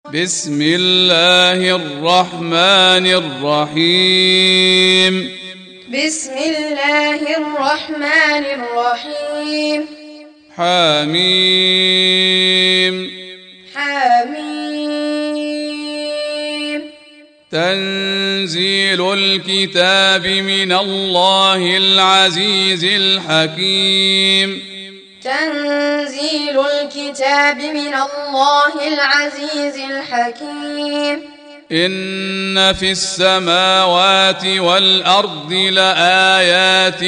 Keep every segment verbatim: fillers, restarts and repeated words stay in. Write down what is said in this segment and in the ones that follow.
بسم الله الرحمن الرحيم بسم الله الرحمن الرحيم حميم حميم تنزيل الكتاب من الله العزيز الحكيم تنزيل الكتاب من الله العزيز الحكيم إن في السماوات والأرض لآيات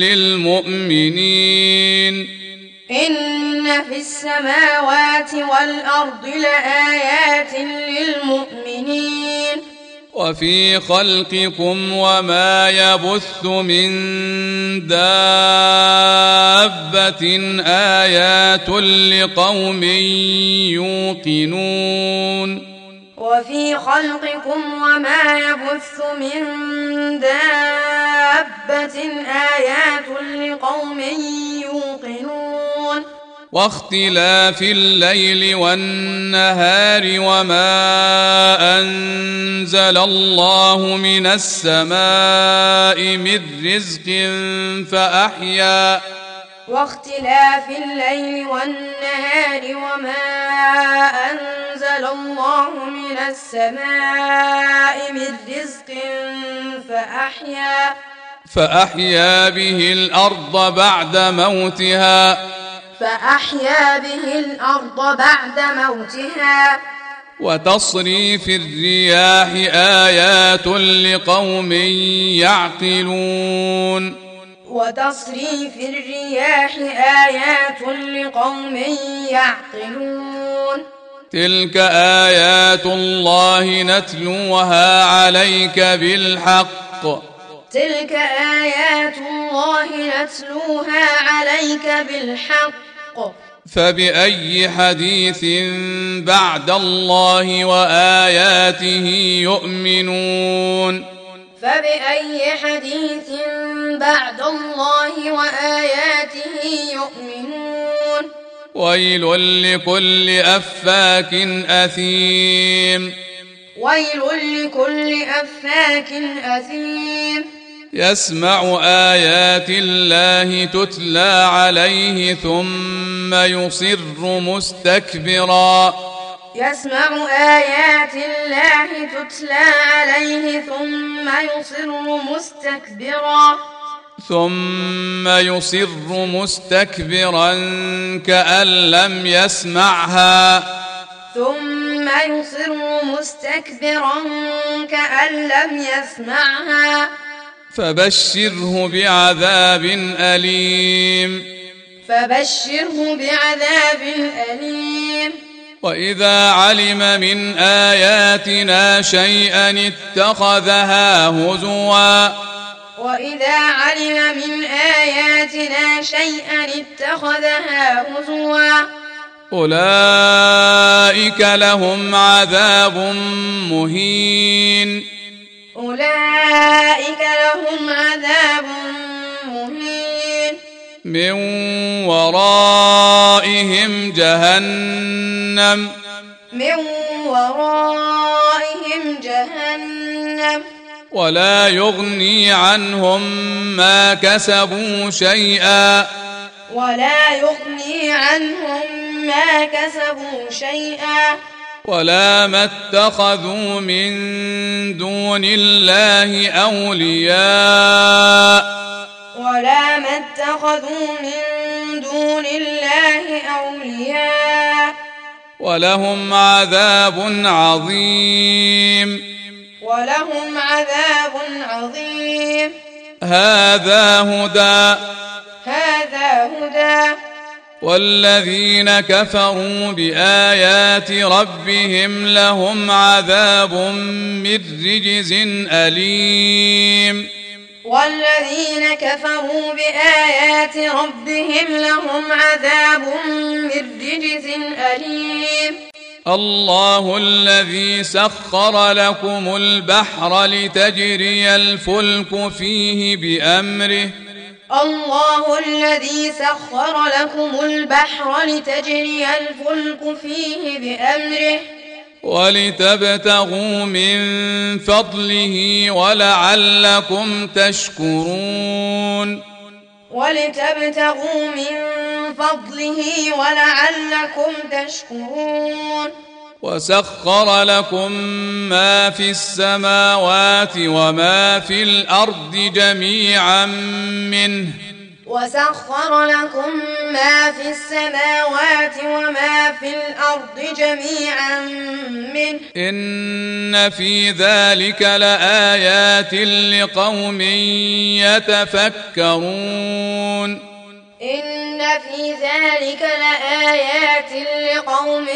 للمؤمنين إن في السماوات والأرض لآيات للمؤمنين وفي خلقكم وما يبث من دابة آيات لقوم يوقنون وفي خلقكم وما يبث من دابة آيات لقوم يوقنون واختلاف الليل والنهار وما أنزل الله من السماء من رزق فأحيا واختلاف الليل والنهار وما أنزل الله من السماء من رزق فأحيا فأحيا به الأرض بعد موتها فأحيا به الأرض بعد موتها وتصريف الرياح آيات لقوم يعقلون وتصريف الرياح آيات لقوم يعقلون تلك آيات الله نتلوها عليك بالحق تلك آيات الله نتلوها عليك بالحق فبأي حديث بعد الله وآياته يؤمنون فبأي حديث بعد الله وآياته يؤمنون ويل لكل أفاك أثيم ويل لكل أفاك أثيم يسمع آيات الله تتلى عليه ثم يصر مستكبرا يسمع آيات الله تتلى عليه ثم يصر مستكبرا ثم يصر مستكبرا كأن لم يسمعها ثم يصر مستكبرا كأن لم يسمعها فبشره بعذاب أليم فبشره بعذاب أليم وإذا علم من آياتنا شيئا اتخذها هزوا وإذا علم من آياتنا شيئا اتخذها هزوا أولئك لهم عذاب مهين أولئك لهم عذاب مهين من ورائهم جهنم من ورائهم جهنم ولا يغني عنهم ما كسبوا شيئا ولا يغني عنهم ما كسبوا شيئا ولا ما اتخذوا من دون الله أولياء ولا ما اتخذوا من دون الله أولياء ولهم عذاب عظيم ولهم عذاب عظيم هذا هدى هذا هدى والذين كفروا بآيات ربهم لهم عذاب من رجز أليم والذين كفروا بآيات ربهم لهم عذاب من رجز أليم الله الذي سخر لكم البحر لتجري الفلك فيه بأمره الله الذي سخر لكم البحر لتجري الفلك فيه بأمره ولتبتغوا من فضله ولعلكم تشكرون ولتبتغوا من فضله ولعلكم تشكرون وسخر لكم ما في السماوات وما في الأرض جميعا منه وسخر لكم ما في السماوات وما في الأرض جميعا منه إن في ذلك لآيات لقوم يتفكرون إن في ذلك لآيات لقوم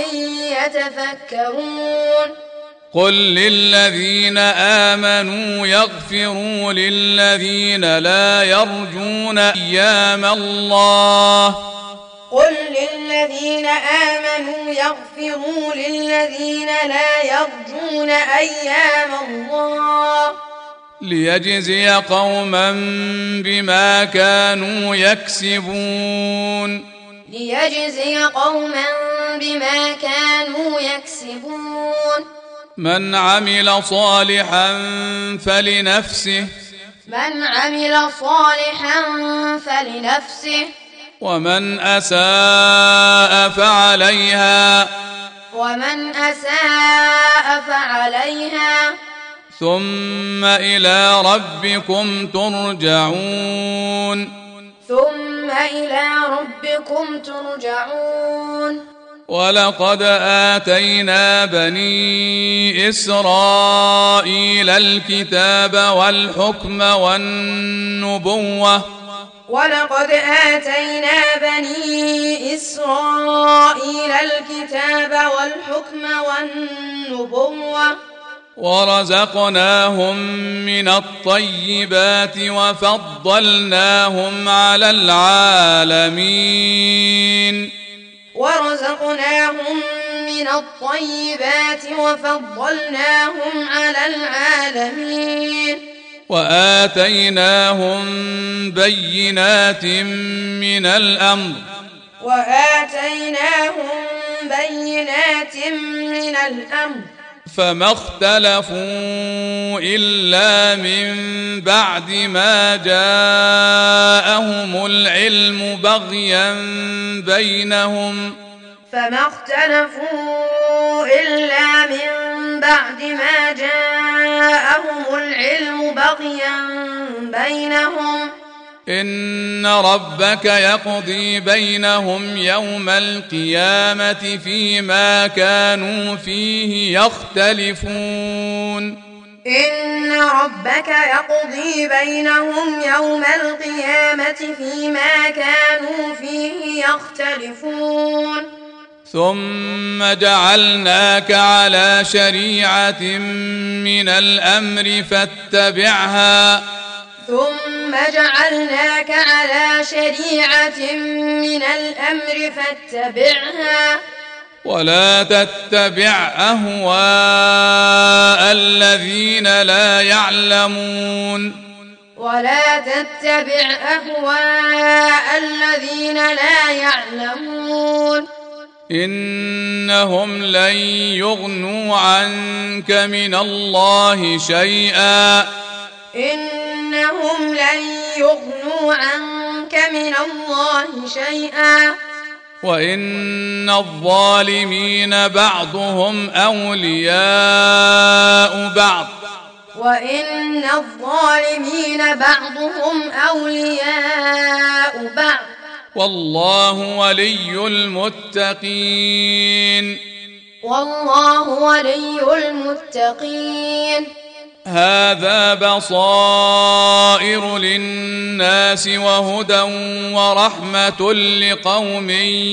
يتفكرون قل للذين آمنوا يغفروا للذين لا يرجون أيام الله قل للذين آمنوا يغفروا للذين لا يرجون أيام الله ليجزي قوما بما كانوا يكسبون ليجزي قوما بما كانوا يكسبون من عمل صالحا فلنفسه من عمل صالحا فلنفسه ومن أساء فعليها ومن أساء فعليها ثم إلى ربكم ترجعون ثم إلى ربكم ترجعون ولقد آتينا بني إسرائيل الكتاب والحكم والنبوة ولقد آتينا بني إسرائيل الكتاب والحكم والنبوة ورزقناهم من الطيبات وفضلناهم على العالمين ورزقناهم من الطيبات وفضلناهم على العالمين وآتيناهم بينات من الأمر وآتيناهم بينات من الأمر فما اختلفوا إلا من بعد ما جاءهم العلم بغيا بينهم فما اختلفوا إلا من بعد ما جاءهم العلم بغيا بينهم إن ربك يقضي بينهم يوم القيامة فيما كانوا فيه يختلفون إن ربك يقضي بينهم يوم القيامة فيما كانوا فيه يختلفون ثم جعلناك على شريعة من الأمر فاتبعها ثم جعلناك على شريعة من الأمر فاتبعها ولا تتبع أهواء الذين لا يعلمون ولا تتبع أهواء الذين لا يعلمون إنهم لن يغنوا عنك من الله شيئا إنهم لن يغنوا عنك من الله شيئا وإن الظالمين بعضهم أولياء بعض وإن الظالمين بعضهم أولياء بعض والله ولي المتقين والله ولي المتقين هذا بصائر للناس وهدى ورحمة لقوم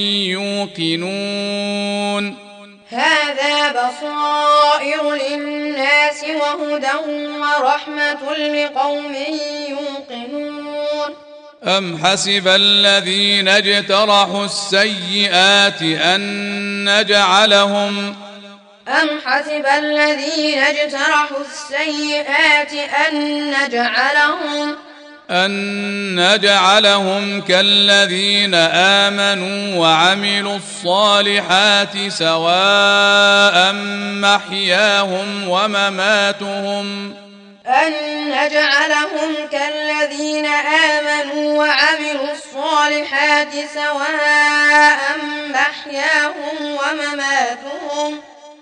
يوقنون هذا بصائر للناس وهدى ورحمة لقوم يوقنون أم حسب الذين اجترحوا السيئات أن نجعلهم أم حسب الذين اجترحوا السيئات أن نجعلهم أن نجعلهم كالذين آمنوا وعملوا الصالحات سواء محياهم ومماتهم أن نجعلهم كالذين آمنوا وعملوا الصالحات سواء محياهم ومماتهم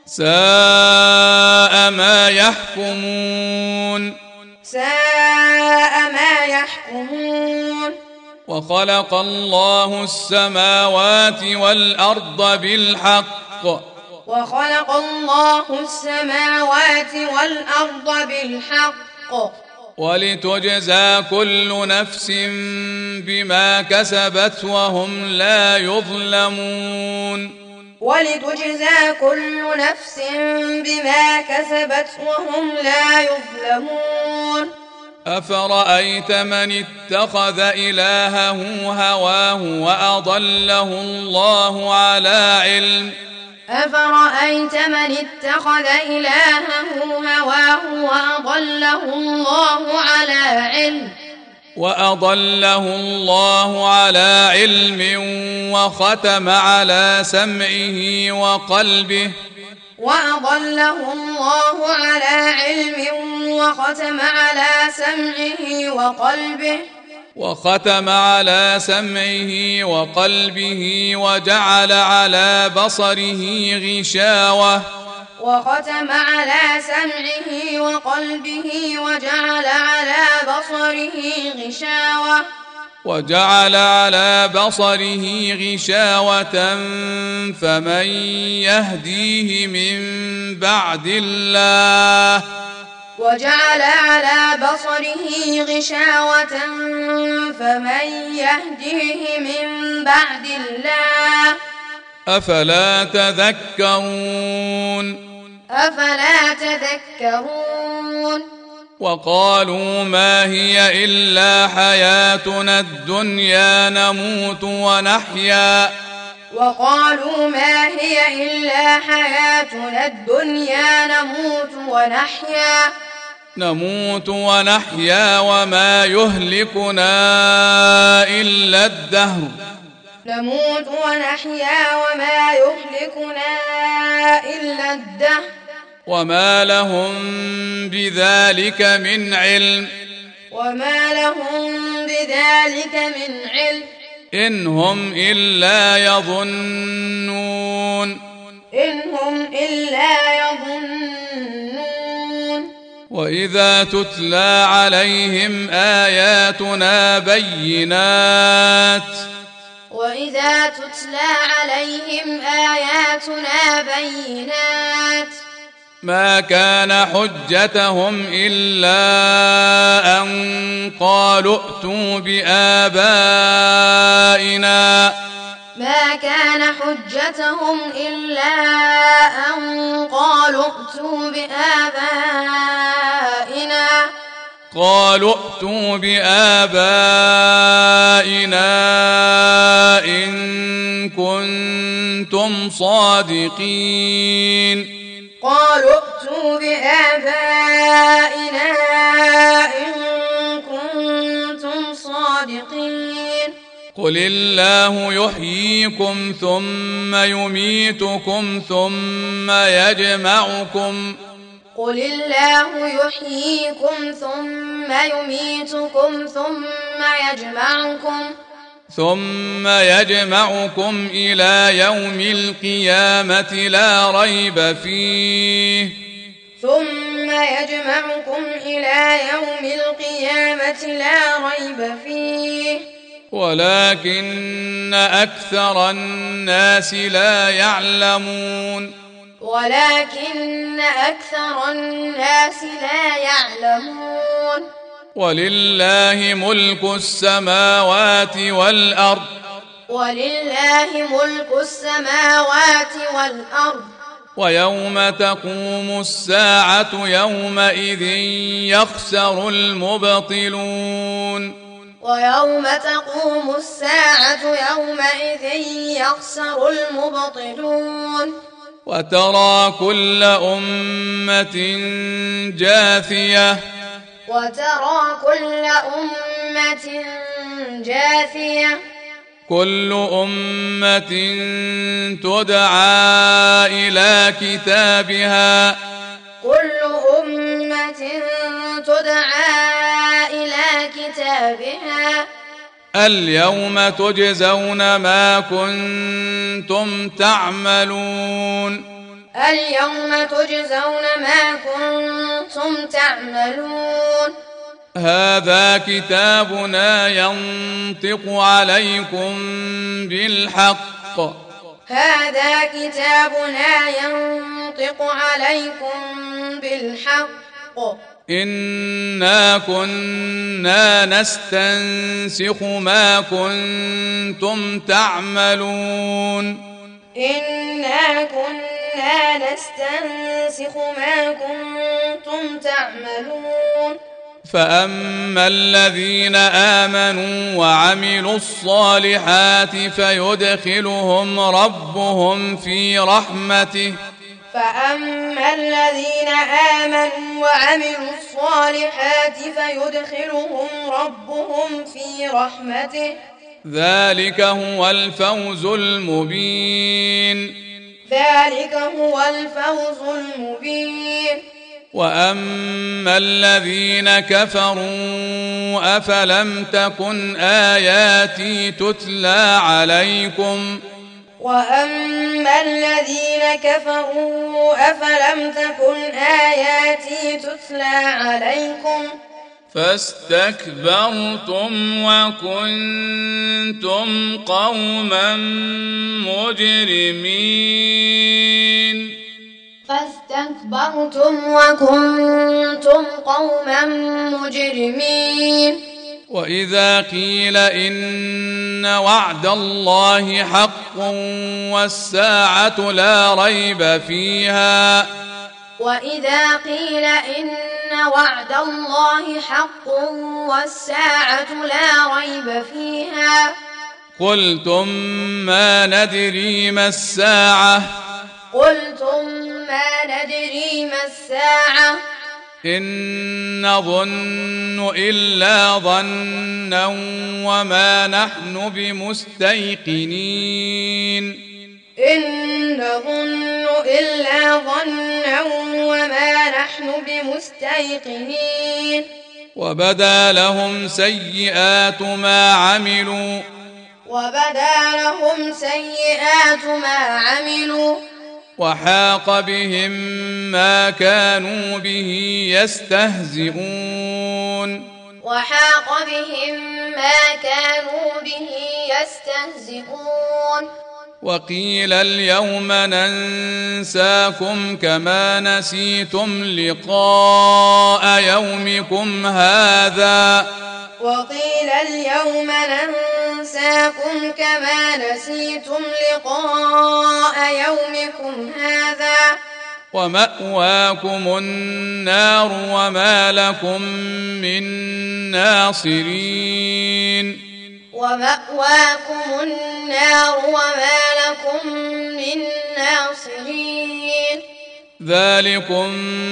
ساء ما يحكمون ساء ما يحكمون وخلق الله السماوات والأرض بالحق وخلق الله السماوات والأرض بالحق ولتجزى كل نفس بما كسبت وهم لا يظلمون ولتجزى كل نفس بما كسبت وهم لا يظلمون أفرأيت من اتخذ إلهه هواه وأضله الله على علم أفرأيت من اتخذ إلهه هواه وأضله الله على علم وأضله الله على علم وختم على سمعه وقلبه وأضله الله على علم وختم على سمعه وقلبه وختم على سمعه وقلبه وجعل على بصره غشاوة وختم على سمعه وقلبه وجعل على بصره غشاوة وجعل على بصره غشاوة فمن يهديه من بعد الله وجعل على بصره غشاوة فمن يهديه من بعد الله أفلا تذكرون أفلا تذكرون وقالوا ما هي إلا حياتنا الدنيا نموت ونحيا وقالوا ما هي إلا حياتنا الدنيا نموت ونحيا نموت ونحيا وما يهلكنا إلا الدهر نموت ونحيا وما يهلكنا إلا الدهر وما لهم بذلك من علم وما لهم بذلك من علم إن هم إلا يظنون إن هم إلا يظنون وإذا تتلى عليهم آياتنا بينات وإذا تتلى عليهم آياتنا بينات ما كان حجتهم إلا أن قالوا ائتوا بآبائنا ما كان حجتهم إلا أن قالوا ائتوا بآبائنا قالوا ائتوا بآبائنا إن كنتم صادقين قالوا ائتوا بآبائنا إن كنتم صادقين قل الله يحييكم ثم يميتكم ثم يجمعكم قل الله يحييكم ثم يميتكم ثم يجمعكم ثم يجمعكم إلى يوم القيامة لا ريب فيه ثم يجمعكم إلى يوم القيامة لا ريب فيه ولكن أكثر الناس لا يعلمون ولكن أكثر الناس لا يعلمون ولله ملك السماوات والأرض ولله ملك السماوات والأرض ويوم تقوم الساعة يومئذ يخسر المبطلون ويوم تقوم الساعة يومئذ يخسر المبطلون وترى كل أمة جاثية وترى كل أمة جاثية كل أمة تدعى إلى كتابها كل أمة تدعى إلى كتابها اليوم تجزون ما كنتم تعملون اليوم تجزون ما كنتم تعملون هذا كتابنا ينطق عليكم بالحق هذا كتابنا ينطق عليكم بالحق إنا كنا نستنسخ ما كنتم تعملون إنا كنا نستنسخ ما كنتم تعملون فأما الذين آمنوا وعملوا الصالحات فيدخلهم ربهم في رحمته فأما الذين آمنوا وعملوا الصالحات فيدخلهم ربهم في رحمته ذلك هو الفوز المبين ذلك هو الفوز المبين وأما الذين كفروا أفلم تكن آياتي تتلى عليكم وأما الذين كفروا أفلم تكن آياتي تتلى عليكم فاستكبرتم وكنتم قوما مجرمين فاستكبرتم وكنتم قوما مجرمين وإذا قيل إن وعد الله حق والساعة لا ريب فيها وإذا قيل إن وعد الله حق والساعة لا ريب فيها قلتم ما ندري ما الساعة قلتم ما ندري ما الساعة إن نظن إلا ظنا وما نحن بمستيقنين إن نظن إلا ظنا وما نحن بمستيقنين وبدا لهم سيئات ما عملوا وبدا لهم سيئات ما عملوا وحاق بهم ما كانوا به يستهزئون وحاق بهم ما كانوا به يستهزئون وقيل اليوم ننساكم كما نسيتم لقاء يومكم هذا وقيل اليوم ننساكم كما نسيتم لقاء يومكم هذا ومأواكم النار وما لكم من ناصرين ومأواكم النار وما لكم من ناصرين ذلكم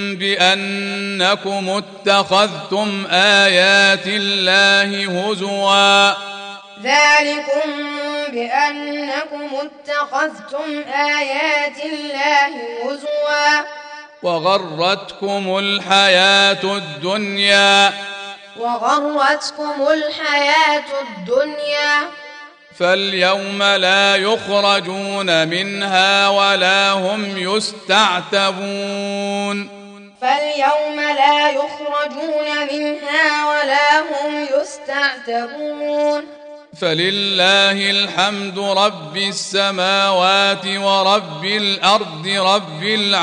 بأنكم اتخذتم آيات الله هزوا ذلكم بأنكم اتخذتم آيات الله هزوا وغرتكم الحياة الدنيا وغرتكم الحياة الدنيا فاليوم لا يخرجون منها ولا هم يستعتبون فاليوم لا يخرجون منها ولا هم يستعتبون فلله الحمد رب السماوات ورب الأرض رب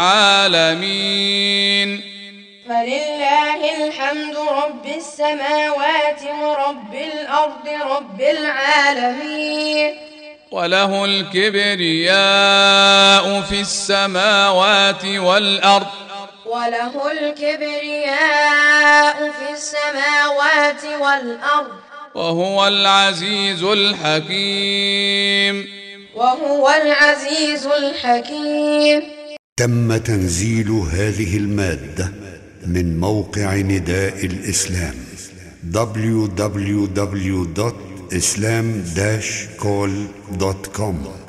العالمين فلله الحمد رب السماوات ورب الأرض رب العالمين وله الكبرياء في السماوات والأرض وله الكبرياء في السماوات والأرض وهو العزيز الحكيم وهو العزيز الحكيم. تم تنزيل هذه المادة من موقع نداء الإسلام دبليو دبليو دبليو دوت إسلام داش كول دوت كوم.